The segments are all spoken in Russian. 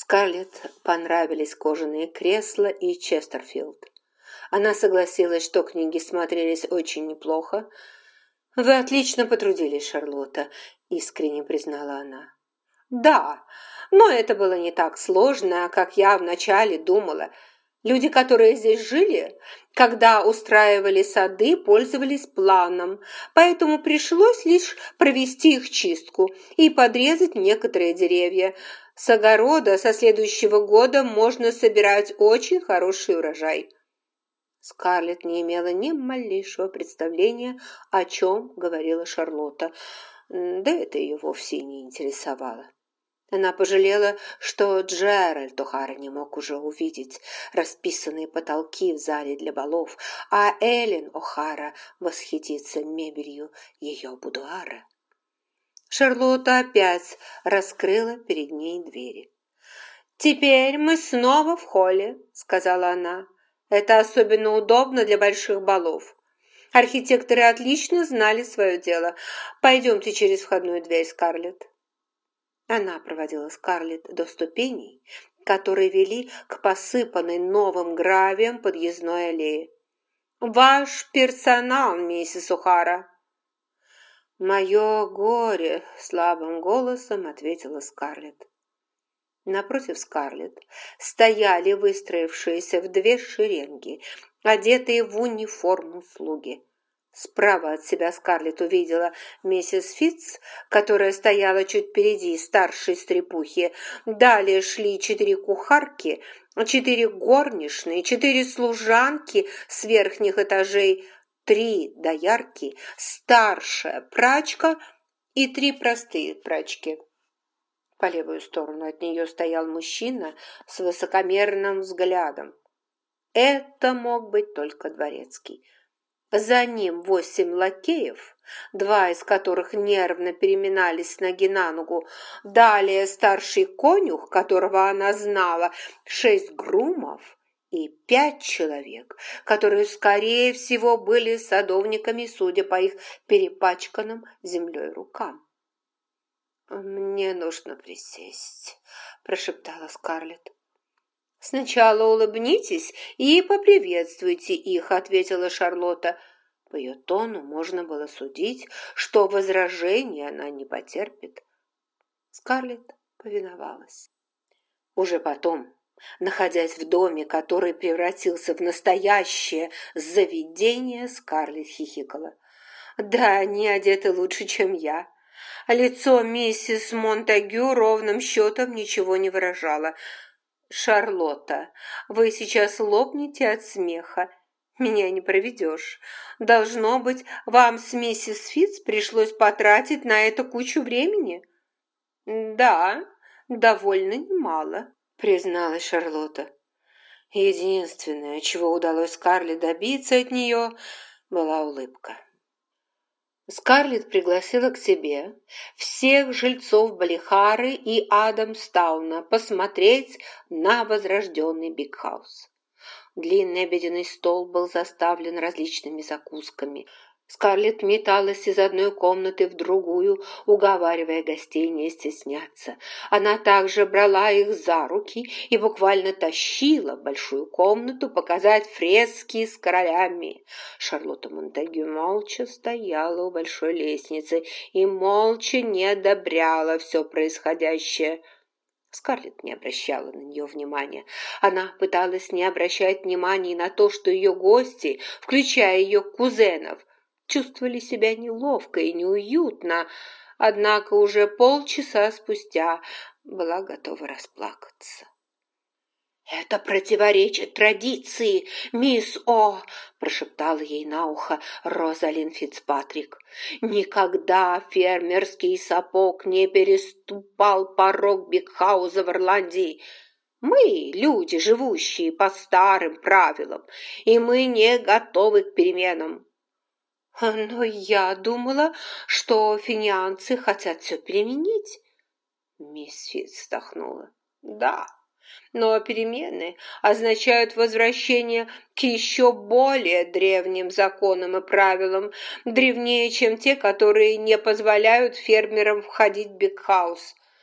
Скарлетт понравились кожаные кресла и Честерфилд. Она согласилась, что книги смотрелись очень неплохо. «Вы отлично потрудились, Шарлотта», – искренне признала она. «Да, но это было не так сложно, как я вначале думала. Люди, которые здесь жили, когда устраивали сады, пользовались планом, поэтому пришлось лишь провести их чистку и подрезать некоторые деревья. С огорода со следующего года можно собирать очень хороший урожай». Скарлетт не имела ни малейшего представления, о чем говорила Шарлотта, да это ее вовсе и не интересовало. Она пожалела, что Джеральд О'Хара не мог уже увидеть расписанные потолки в зале для балов, а Эллен О'Хара восхитится мебелью ее будуара. Шарлотта опять раскрыла перед ней двери. «Теперь мы снова в холле», — сказала она. «Это особенно удобно для больших балов. Архитекторы отлично знали свое дело. Пойдемте через входную дверь, Скарлетт». Она проводила Скарлетт до ступеней, которые вели к посыпанной новым гравием подъездной аллее. «Ваш персонал, миссис О'Хара». «Мое горе», — слабым голосом ответила Скарлетт. Напротив Скарлетт стояли выстроившиеся в две шеренги, одетые в униформу слуги. Справа от себя Скарлетт увидела миссис Фитц, которая стояла чуть впереди старшей стрепухи. Далее шли 4 кухарки, 4 горничные, 4 служанки с верхних этажей, 3 доярки, старшая прачка и 3 простые прачки. По левую сторону от нее стоял мужчина с высокомерным взглядом. Это мог быть только дворецкий. За ним 8 лакеев, 2 из которых нервно переминались с ноги на ногу. Далее старший конюх, которого она знала, 6 грумов и 5 человек, которые, скорее всего, были садовниками, судя по их перепачканным землей рукам. «Мне нужно присесть», – прошептала Скарлетт. «Сначала улыбнитесь и поприветствуйте их», – ответила Шарлотта. По ее тону можно было судить, что возражения она не потерпит. Скарлетт повиновалась. Уже потом, находясь в доме, который превратился в настоящее заведение, Скарлетт хихикала. «Да, они одеты лучше, чем я». Лицо миссис Монтегю ровным счетом ничего не выражало. «Шарлотта, вы сейчас лопнете от смеха. Меня не проведешь. Должно быть, вам с миссис Фитц пришлось потратить на это кучу времени?» «Да, довольно немало», — призналась Шарлотта. Единственное, чего удалось Скарлетт добиться от нее, была улыбка. Скарлетт пригласила к себе всех жильцов Балихары и Адамстауна посмотреть на возрожденный Биг-хаус. Длинный обеденный стол был заставлен различными закусками. Скарлетт металась из одной комнаты в другую, уговаривая гостей не стесняться. Она также брала их за руки и буквально тащила в большую комнату показать фрески с королями. Шарлотта Монтегю молча стояла у большой лестницы и молча не одобряла все происходящее. Скарлетт не обращала на нее внимания. Она пыталась не обращать внимания на то, что ее гости, включая ее кузенов, чувствовали себя неловко и неуютно, однако уже полчаса спустя была готова расплакаться. «Это противоречит традиции, мисс О!» – прошептала ей на ухо Розалин Фицпатрик. «Никогда фермерский сапог не переступал порог Бигхауза в Ирландии. Мы – люди, живущие по старым правилам, и мы не готовы к переменам». «Но я думала, что финианцы хотят все переменить». Мисс Фитц вздохнула. «Да, но перемены означают возвращение к еще более древним законам и правилам, древнее, чем те, которые не позволяют фермерам входить в Бигхаус.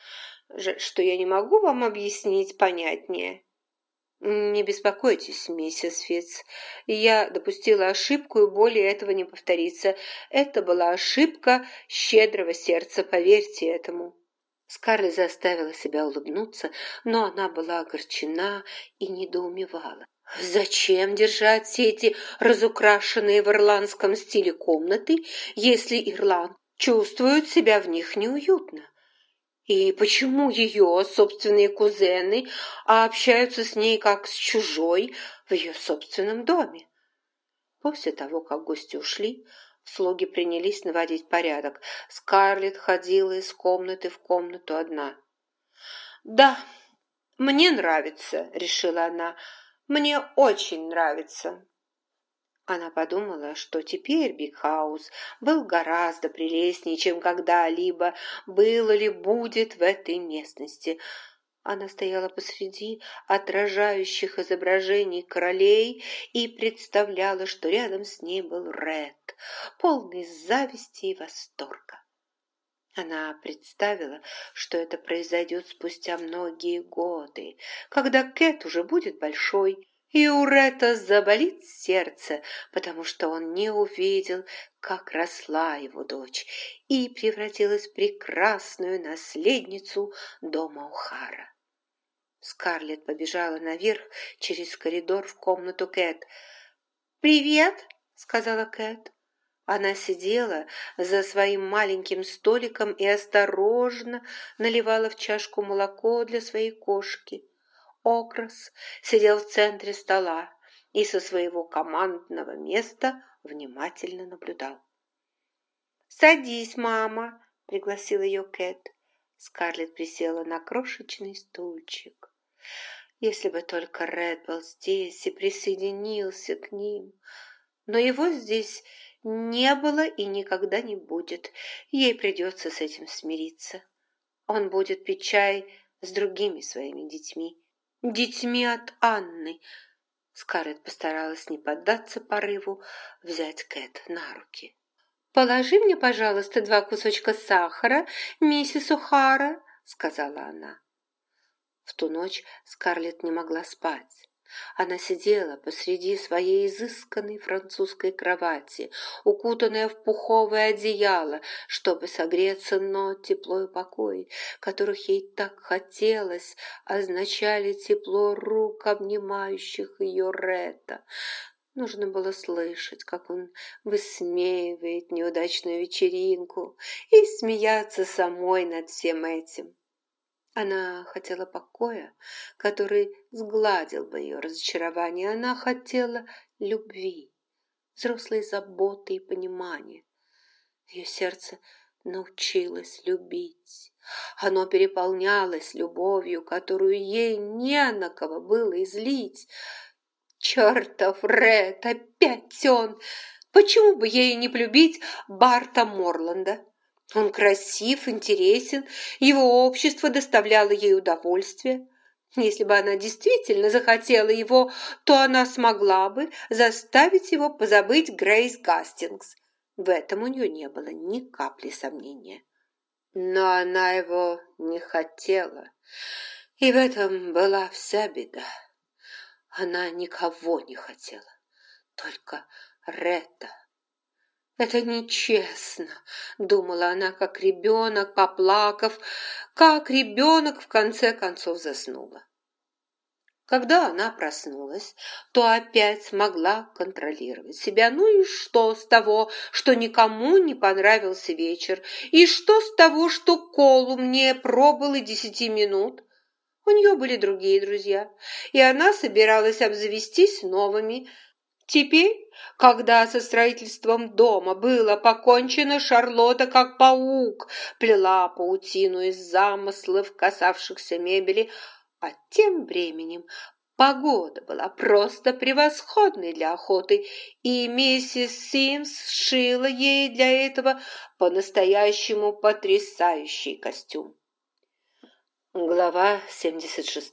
Жаль, что я не могу вам объяснить понятнее». «Не беспокойтесь, миссис Фитц. Я допустила ошибку, и более этого не повторится. Это была ошибка щедрого сердца, поверьте этому». Скарлетт заставила себя улыбнуться, но она была огорчена и недоумевала. Зачем держать все эти разукрашенные в ирландском стиле комнаты, если Ирланд чувствует себя в них неуютно? И почему ее собственные кузены общаются с ней как с чужой в ее собственном доме? После того, как гости ушли, слуги принялись наводить порядок. Скарлетт ходила из комнаты в комнату одна. «Да, мне нравится», — решила она. «Мне очень нравится». Она подумала, что теперь Биг-хаус был гораздо прелестнее, чем когда-либо было или будет в этой местности. Она стояла посреди отражающих изображений королей и представляла, что рядом с ней был Ред, полный зависти и восторга. Она представила, что это произойдет спустя многие годы, когда Кэт уже будет большой, и у Ретта заболит сердце, потому что он не увидел, как росла его дочь и превратилась в прекрасную наследницу дома О'Хара. Скарлетт побежала наверх через коридор в комнату Кэт. «Привет!» — сказала Кэт. Она сидела за своим маленьким столиком и осторожно наливала в чашку молоко для своей кошки. Окрас сидел в центре стола и со своего командного места внимательно наблюдал. «Садись, мама!» — пригласил ее Кэт. Скарлетт присела на крошечный стульчик. Если бы только Ред был здесь и присоединился к ним. Но его здесь не было и никогда не будет. Ей придется с этим смириться. Он будет пить чай с другими своими детьми. Детьми от Анны. Скарлетт постаралась не поддаться порыву взять Кэт на руки. «Положи мне, пожалуйста, 2 кусочка сахара, миссис О'Хара», — сказала она. В ту ночь Скарлетт не могла спать. Она сидела посреди своей изысканной французской кровати, укутанная в пуховое одеяло, чтобы согреться, но тепло и покой, которых ей так хотелось, означали тепло рук, обнимающих ее Ретта. Нужно было слышать, как он высмеивает неудачную вечеринку, и смеяться самой над всем этим. Она хотела покоя, который сгладил бы ее разочарование. Она хотела любви, взрослой заботы и понимания. Ее сердце научилось любить. Оно переполнялось любовью, которую ей не на кого было излить. «Чертов Ред, опять он! Почему бы ей не полюбить Барта Морланда? Он красив, интересен, его общество доставляло ей удовольствие. Если бы она действительно захотела его, то она смогла бы заставить его позабыть Грейс Гастингс. В этом у нее не было ни капли сомнения. Но она его не хотела, и в этом была вся беда. Она никого не хотела, только Ретта. «Это нечестно», — думала она, как ребенок, поплакав, как ребенок в конце концов заснула. Когда она проснулась, то опять смогла контролировать себя. Ну и что с того, что никому не понравился вечер? И что с того, что Колум не пробыл и 10 минут? У нее были другие друзья, и она собиралась обзавестись новыми. Теперь, когда со строительством дома было покончено, Шарлотта, как паук, плела паутину из замыслов, касавшихся мебели, а тем временем погода была просто превосходной для охоты, и миссис Симс сшила ей для этого по-настоящему потрясающий костюм. Глава 76.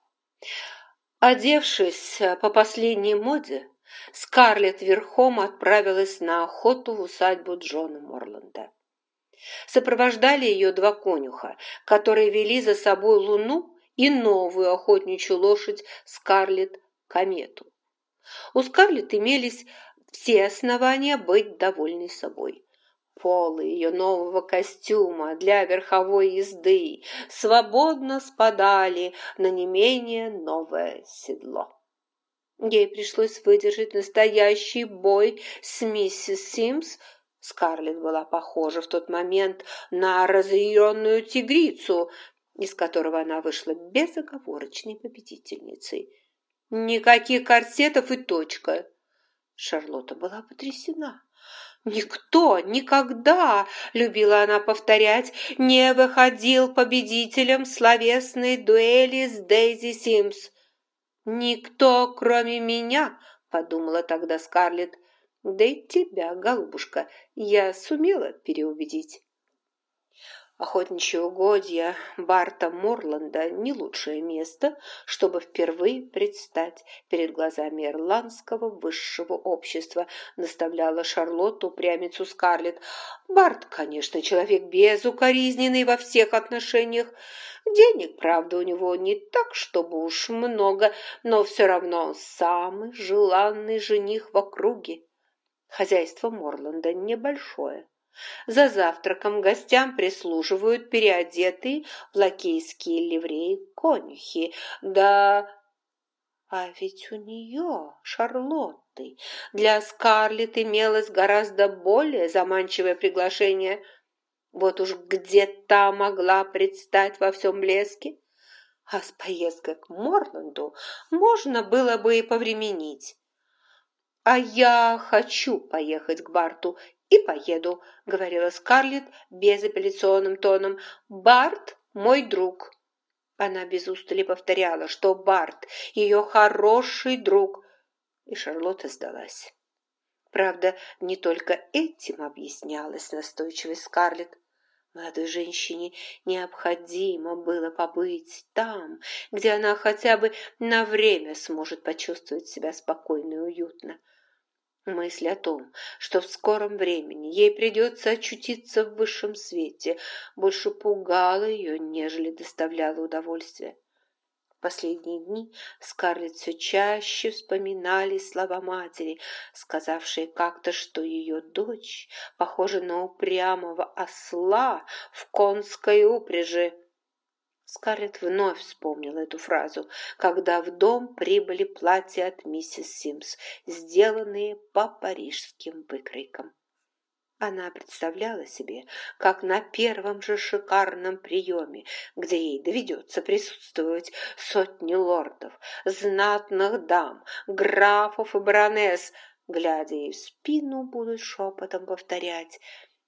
Одевшись по последней моде, Скарлетт верхом отправилась на охоту в усадьбу Джона Морланда. Сопровождали ее два конюха, которые вели за собой Луну и новую охотничью лошадь Скарлетт Комету. У Скарлетт имелись все основания быть довольной собой. Полы ее нового костюма для верховой езды свободно спадали на не менее новое седло. Ей пришлось выдержать настоящий бой с миссис Симс. Скарлетт была похожа в тот момент на разъяренную тигрицу, из которого она вышла безоговорочной победительницей. Никаких корсетов и точка. Шарлотта была потрясена. «Никто никогда, — любила она повторять, — не выходил победителем словесной дуэли с Дейзи Симс. «Никто, кроме меня, — подумала тогда Скарлетт, — да и тебя, голубушка, я сумела переубедить». Охотничьи угодья Барта Морланда – не лучшее место, чтобы впервые предстать перед глазами ирландского высшего общества, наставляла Шарлотту упрямицу Скарлетт. Барт, конечно, человек безукоризненный во всех отношениях. Денег, правда, у него не так, чтобы уж много, но все равно он самый желанный жених в округе. Хозяйство Морланда небольшое. За завтраком гостям прислуживают переодетые в лакейские ливреи конюхи. Да, а ведь у нее, Шарлотты, для Скарлетт имелось гораздо более заманчивое приглашение. Вот уж где та могла предстать во всем блеске. А с поездкой к Морланду можно было бы и повременить. «А я хочу поехать к Барту и поеду», — говорила Скарлетт безапелляционным тоном. «Барт – мой друг». Она без устали повторяла, что Барт – ее хороший друг, и Шарлотта сдалась. Правда, не только этим объяснялась настойчивость Скарлетт. Молодой женщине необходимо было побыть там, где она хотя бы на время сможет почувствовать себя спокойно и уютно. Мысль о том, что в скором времени ей придется очутиться в высшем свете, больше пугала ее, нежели доставляла удовольствие. В последние дни Скарлетт все чаще вспоминали слова матери, сказавшей как-то, что ее дочь похожа на упрямого осла в конской упряжи. Скарлетт вновь вспомнила эту фразу, когда в дом прибыли платья от миссис Симс, сделанные по парижским выкройкам. Она представляла себе, как на первом же шикарном приеме, где ей доведется присутствовать сотни лордов, знатных дам, графов и баронесс, глядя ей в спину, будут шепотом повторять: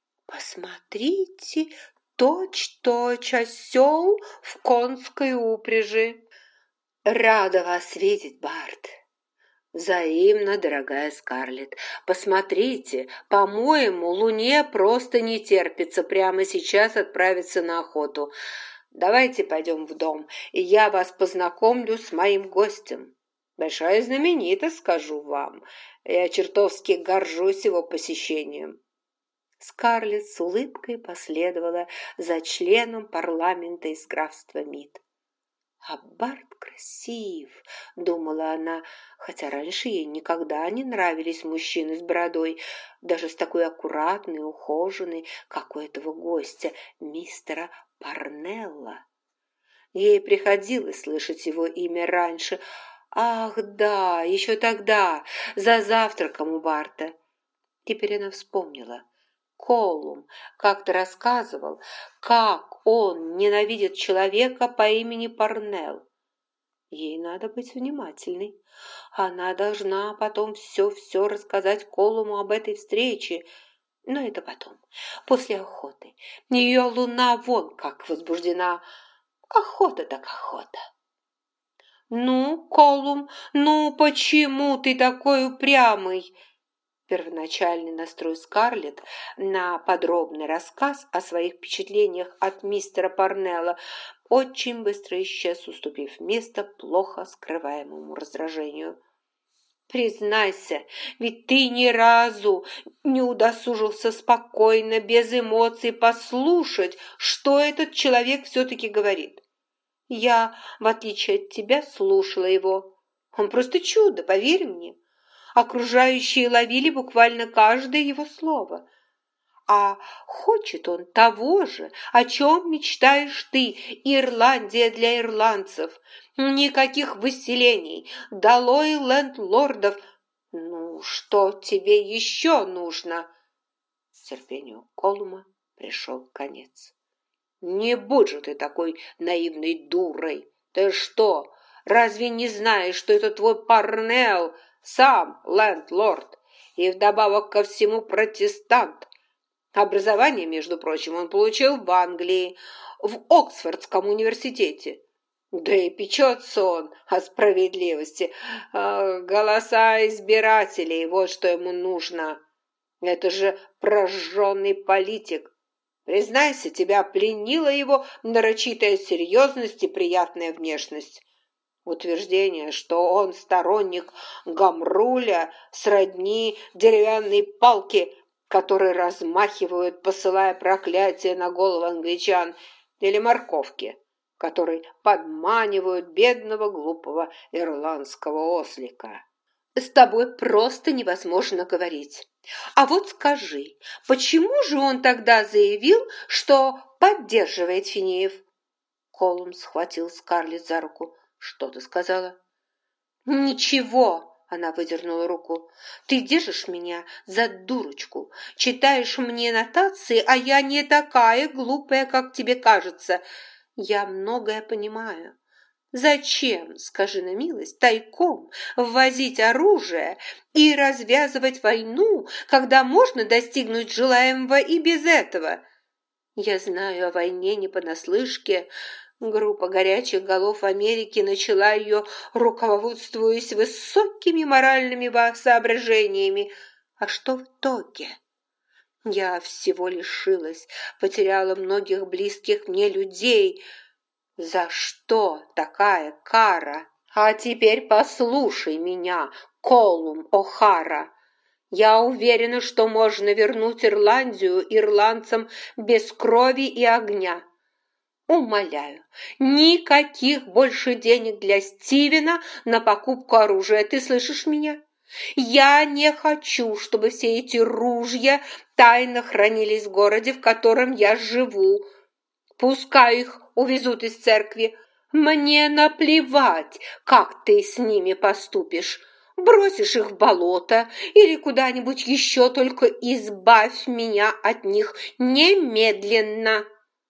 «Посмотрите, точь-точь осел в конской упряжи». «Рада вас видеть, Барт». «Взаимно, дорогая Скарлетт. Посмотрите, по-моему, Луне просто не терпится прямо сейчас отправиться на охоту. Давайте пойдем в дом, и я вас познакомлю с моим гостем. Большая знаменитость, скажу вам. Я чертовски горжусь его посещением». Скарлетт с улыбкой последовала за членом парламента из графства Мид. «А Барт красив», — думала она, хотя раньше ей никогда не нравились мужчины с бородой, даже с такой аккуратной, ухоженной, как у этого гостя, мистера Парнелла. Ей приходилось слышать его имя раньше. Ах, да, еще тогда, за завтраком у Барта. Теперь она вспомнила. Колум как-то рассказывал, как он ненавидит человека по имени Парнелл. Ей надо быть внимательной. Она должна потом все рассказать Колуму об этой встрече. Но это потом, после охоты. Ее Луна вон как возбуждена. Охота так охота. «Ну, Колум, ну почему ты такой упрямый?» Первоначальный настрой Скарлетт на подробный рассказ о своих впечатлениях от мистера Парнелла очень быстро исчез, уступив место плохо скрываемому раздражению. Признайся, ведь ты ни разу не удосужился спокойно, без эмоций послушать, что этот человек все-таки говорит. Я, в отличие от тебя, слушала его. Он просто чудо, поверь мне. Окружающие ловили буквально каждое его слово. А хочет он того же, о чем мечтаешь ты, Ирландия для ирландцев. Никаких выселений, долой лендлордов. Ну, что тебе еще нужно? Терпению Колума пришел конец. Не будь же ты такой наивной дурой. Ты что, разве не знаешь, что это твой Парнелл, сам лендлорд, и вдобавок ко всему протестант? Образование, между прочим, он получил в Англии, в Оксфордском университете. Да и печется он о справедливости. Голоса избирателей, вот что ему нужно. Это же прожженный политик. Признайся, тебя пленила его нарочитая серьезность и приятная внешность. Утверждение, что он сторонник Гамруля, сродни деревянной палке, которые размахивают, посылая проклятие на голову англичан, или морковки, которые подманивают бедного глупого ирландского ослика. С тобой просто невозможно говорить. А вот скажи, почему же он тогда заявил, что поддерживает Финеев? Колум схватил Скарлетт за руку. Что ты сказала? Ничего. Она выдернула руку. «Ты держишь меня за дурочку, читаешь мне нотации, а я не такая глупая, как тебе кажется. Я многое понимаю. Зачем, скажи на милость, тайком ввозить оружие и развязывать войну, когда можно достигнуть желаемого и без этого? Я знаю о войне не понаслышке». Группа горячих голов Америки начала ее, руководствуясь высокими моральными соображениями. А что в итоге? Я всего лишилась, потеряла многих близких мне людей. За что такая кара? А теперь послушай меня, Колум О'Хара. Я уверена, что можно вернуть Ирландию ирландцам без крови и огня. Умоляю, никаких больше денег для Стивена на покупку оружия. Ты слышишь меня? Я не хочу, чтобы все эти ружья тайно хранились в городе, в котором я живу. Пускай их увезут из церкви. Мне наплевать, как ты с ними поступишь. Бросишь их в болото или куда-нибудь еще, только избавь меня от них немедленно.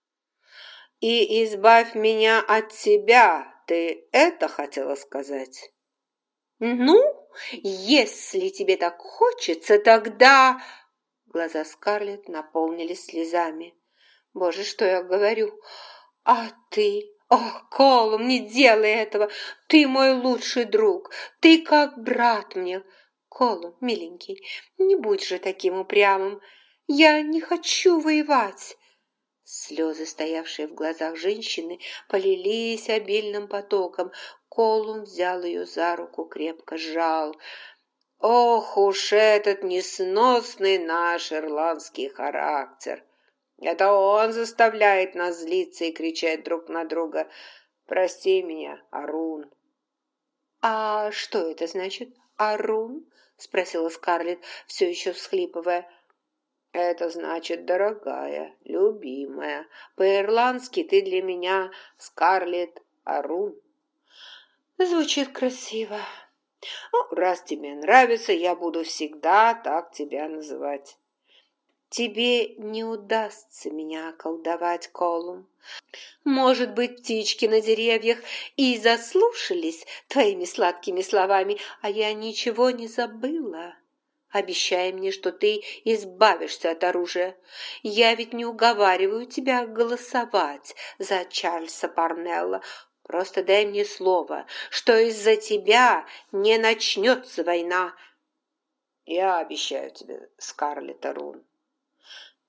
И избавь меня от себя, ты это хотела сказать? Ну, если тебе так хочется, тогда... Глаза Скарлетт наполнились слезами. Боже, что я говорю? А ты? Ох, Колум, не делай этого. Ты мой лучший друг. Ты как брат мне. Колум, миленький, не будь же таким упрямым. Я не хочу воевать. Слезы, стоявшие в глазах женщины, полились обильным потоком. Колум взял ее за руку, крепко сжал. «Ох уж этот несносный наш ирландский характер! Это он заставляет нас злиться и кричать друг на друга. Прости меня, Арун». «А что это значит, Арун?» — спросила Скарлетт, все еще всхлипывая. «Это значит, дорогая, любимая. По-ирландски ты для меня Скарлетт Арун». Звучит красиво. Ну, раз тебе нравится, я буду всегда так тебя называть. Тебе не удастся меня околдовать, Колум. Может быть, птички на деревьях и заслушались твоими сладкими словами, а я ничего не забыла. Обещай мне, что ты избавишься от оружия. Я ведь не уговариваю тебя голосовать за Чарльза Парнелла. Просто дай мне слово, что из-за тебя не начнется война. Я обещаю тебе, Скарлетт Арун.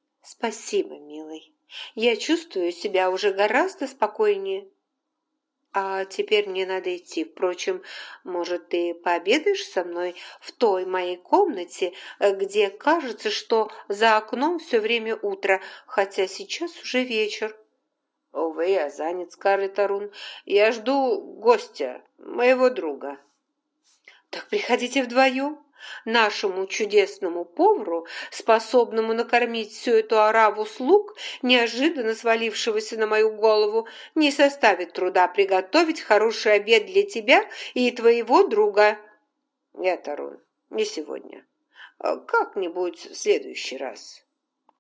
Спасибо, милый. Я чувствую себя уже гораздо спокойнее. А теперь мне надо идти. Впрочем, может, ты пообедаешь со мной в той моей комнате, где кажется, что за окном все время утро, хотя сейчас уже вечер. Увы, я занят, Скарлетт Орун. Я жду гостя, моего друга. Так приходите вдвоем. Нашему чудесному повару, способному накормить всю эту ораву слуг, неожиданно свалившегося на мою голову, не составит труда приготовить хороший обед для тебя и твоего друга. Нет, Арун, не сегодня. Как-нибудь в следующий раз.